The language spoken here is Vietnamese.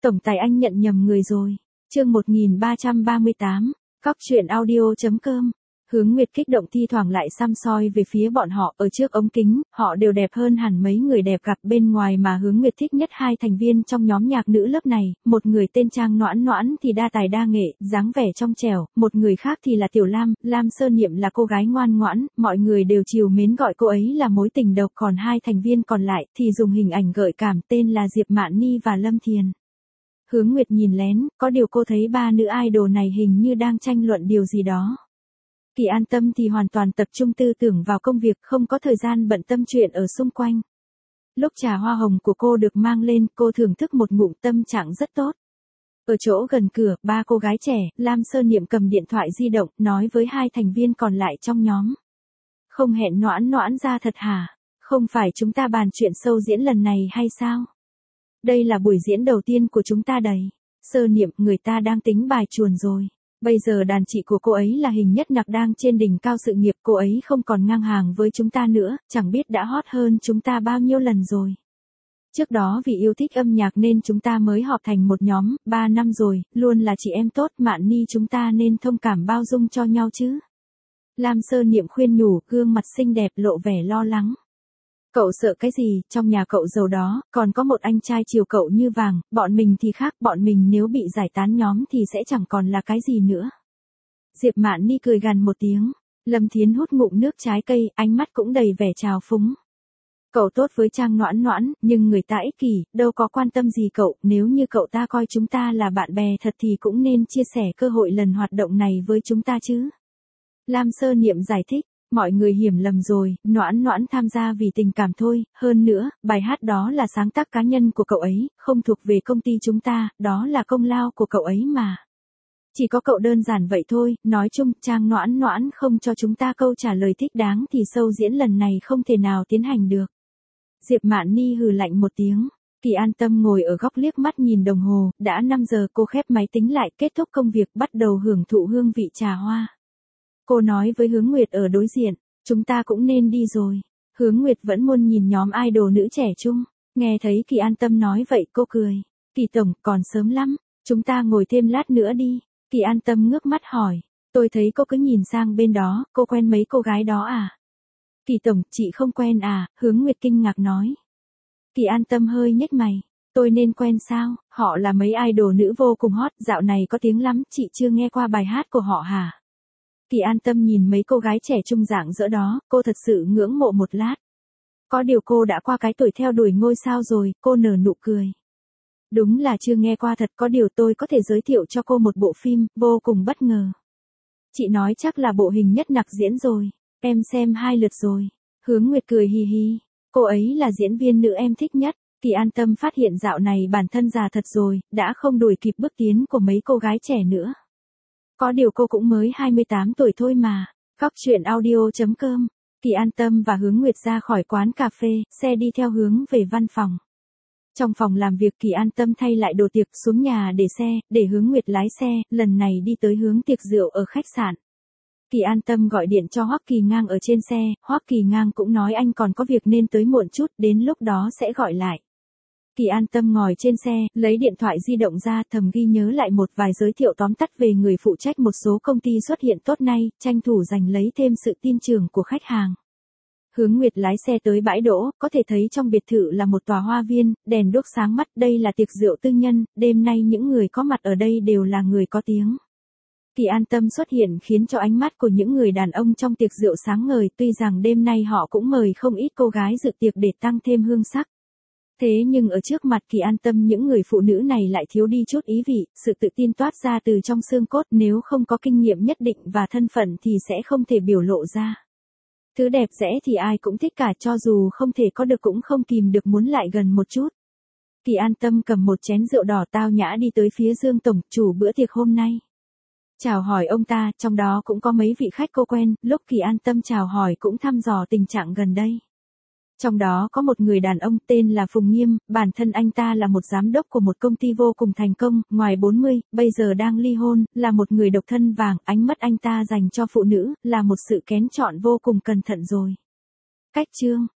Tổng tài anh nhận nhầm người rồi. Chương 1338, cóc.audio.com. Hướng Nguyệt kích động thi thoảng lại săm soi về phía bọn họ, ở trước ống kính, họ đều đẹp hơn hẳn mấy người đẹp gặp bên ngoài mà Hướng Nguyệt thích nhất hai thành viên trong nhóm nhạc nữ lớp này, một người tên Trang Noãn Noãn thì đa tài đa nghệ, dáng vẻ trong trẻo, một người khác thì là Tiểu Lam, Lam Sơn Niệm là cô gái ngoan ngoãn, mọi người đều trìu mến gọi cô ấy là mối tình độc, còn hai thành viên còn lại thì dùng hình ảnh gợi cảm tên là Diệp Mạn Ni và Lâm Thiền. Hướng Nguyệt nhìn lén, có điều cô thấy ba nữ idol này hình như đang tranh luận điều gì đó. Kỳ An Tâm thì hoàn toàn tập trung tư tưởng vào công việc, không có thời gian bận tâm chuyện ở xung quanh. Lúc trà hoa hồng của cô được mang lên, cô thưởng thức một ngụm, tâm trạng rất tốt. Ở chỗ gần cửa, ba cô gái trẻ, Lam Sơn Niệm cầm điện thoại di động, nói với hai thành viên còn lại trong nhóm. Không hẹn Noãn Noãn ra thật hả? Không phải chúng ta bàn chuyện show diễn lần này hay sao? Đây là buổi diễn đầu tiên của chúng ta đấy. Sơn Niệm, người ta đang tính bài chuồn rồi. Bây giờ đàn chị của cô ấy là Hình Nhất Nặc đang trên đỉnh cao sự nghiệp, cô ấy không còn ngang hàng với chúng ta nữa, chẳng biết đã hot hơn chúng ta bao nhiêu lần rồi. Trước đó vì yêu thích âm nhạc nên chúng ta mới họp thành một nhóm, 3 năm rồi, luôn là chị em tốt, Mạn Ni chúng ta nên thông cảm bao dung cho nhau chứ. Lam Sơn Niệm khuyên nhủ, gương mặt xinh đẹp lộ vẻ lo lắng. Cậu sợ cái gì, trong nhà cậu giàu đó, còn có một anh trai chiều cậu như vàng, bọn mình thì khác, bọn mình nếu bị giải tán nhóm thì sẽ chẳng còn là cái gì nữa. Diệp Mạn Ni cười gằn một tiếng, Lâm Thiến hút ngụm nước trái cây, ánh mắt cũng đầy vẻ trào phúng. Cậu tốt với Trang Noãn Noãn, nhưng người ta ích kỷ, đâu có quan tâm gì cậu, nếu như cậu ta coi chúng ta là bạn bè thật thì cũng nên chia sẻ cơ hội lần hoạt động này với chúng ta chứ. Lam Sơn Niệm giải thích. Mọi người hiểu lầm rồi, Noãn Noãn tham gia vì tình cảm thôi, hơn nữa, bài hát đó là sáng tác cá nhân của cậu ấy, không thuộc về công ty chúng ta, đó là công lao của cậu ấy mà. Chỉ có cậu đơn giản vậy thôi, nói chung, Trang Noãn Noãn không cho chúng ta câu trả lời thích đáng thì show diễn lần này không thể nào tiến hành được. Diệp Mạn Ni hừ lạnh một tiếng. Kỳ An Tâm ngồi ở góc liếc mắt nhìn đồng hồ, đã 5 giờ, cô khép máy tính lại, kết thúc công việc, bắt đầu hưởng thụ hương vị trà hoa. Cô nói với Hướng Nguyệt ở đối diện, chúng ta cũng nên đi rồi. Hướng Nguyệt vẫn muốn nhìn nhóm idol nữ trẻ chung. Nghe thấy Kỳ An Tâm nói vậy cô cười. Kỳ tổng, còn sớm lắm, chúng ta ngồi thêm lát nữa đi. Kỳ An Tâm ngước mắt hỏi, tôi thấy cô cứ nhìn sang bên đó, cô quen mấy cô gái đó à? Kỳ tổng, chị không quen à? Hướng Nguyệt kinh ngạc nói. Kỳ An Tâm hơi nhếch mày, tôi nên quen sao? Họ là mấy idol nữ vô cùng hot, dạo này có tiếng lắm, chị chưa nghe qua bài hát của họ hả? Kỳ An Tâm nhìn mấy cô gái trẻ trung dạng dỡ đó, cô thật sự ngưỡng mộ một lát. Có điều cô đã qua cái tuổi theo đuổi ngôi sao rồi, cô nở nụ cười. Đúng là chưa nghe qua thật, có điều tôi có thể giới thiệu cho cô một bộ phim, vô cùng bất ngờ. Chị nói chắc là bộ Hình Nhất Nặc diễn rồi, em xem 2 lượt rồi. Hướng Nguyệt cười hì hì, cô ấy là diễn viên nữ em thích nhất. Kỳ An Tâm phát hiện dạo này bản thân già thật rồi, đã không đuổi kịp bước tiến của mấy cô gái trẻ nữa. Có điều cô cũng mới 28 tuổi thôi mà. cóc.audio.com. Kỳ An Tâm và Hướng Nguyệt ra khỏi quán cà phê, xe đi theo hướng về văn phòng. Trong phòng làm việc Kỳ An Tâm thay lại đồ tiệc, xuống nhà để xe, để Hướng Nguyệt lái xe, lần này đi tới hướng tiệc rượu ở khách sạn. Kỳ An Tâm gọi điện cho Hoắc Kỳ Ngang ở trên xe, Hoắc Kỳ Ngang cũng nói anh còn có việc nên tới muộn chút, đến lúc đó sẽ gọi lại. Kỳ An Tâm ngồi trên xe, lấy điện thoại di động ra, thầm ghi nhớ lại một vài giới thiệu tóm tắt về người phụ trách một số công ty xuất hiện tốt nay, tranh thủ giành lấy thêm sự tin tưởng của khách hàng. Hướng Nguyệt lái xe tới bãi đỗ, có thể thấy trong biệt thự là một tòa hoa viên, đèn đuốc sáng mắt, đây là tiệc rượu tư nhân, đêm nay những người có mặt ở đây đều là người có tiếng. Kỳ An Tâm xuất hiện khiến cho ánh mắt của những người đàn ông trong tiệc rượu sáng ngời, tuy rằng đêm nay họ cũng mời không ít cô gái dự tiệc để tăng thêm hương sắc. Thế nhưng ở trước mặt Kỳ An Tâm những người phụ nữ này lại thiếu đi chút ý vị, sự tự tin toát ra từ trong xương cốt, nếu không có kinh nghiệm nhất định và thân phận thì sẽ không thể biểu lộ ra. Thứ đẹp đẽ thì ai cũng thích cả, cho dù không thể có được cũng không kìm được muốn lại gần một chút. Kỳ An Tâm cầm một chén rượu đỏ tao nhã đi tới phía Dương tổng, chủ bữa tiệc hôm nay. Chào hỏi ông ta, trong đó cũng có mấy vị khách cô quen, lúc Kỳ An Tâm chào hỏi cũng thăm dò tình trạng gần đây. Trong đó có một người đàn ông tên là Phùng Nghiêm, bản thân anh ta là một giám đốc của một công ty vô cùng thành công, ngoài 40, bây giờ đang ly hôn, là một người độc thân vàng, ánh mắt anh ta dành cho phụ nữ, là một sự kén chọn vô cùng cẩn thận rồi. Cách chương,